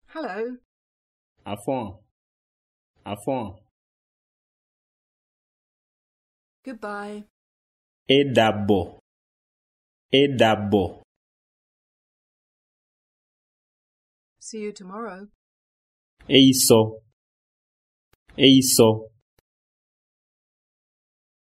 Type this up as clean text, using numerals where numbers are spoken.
Hello. Afon. Goodbye. Edabo. See you tomorrow. Eiso.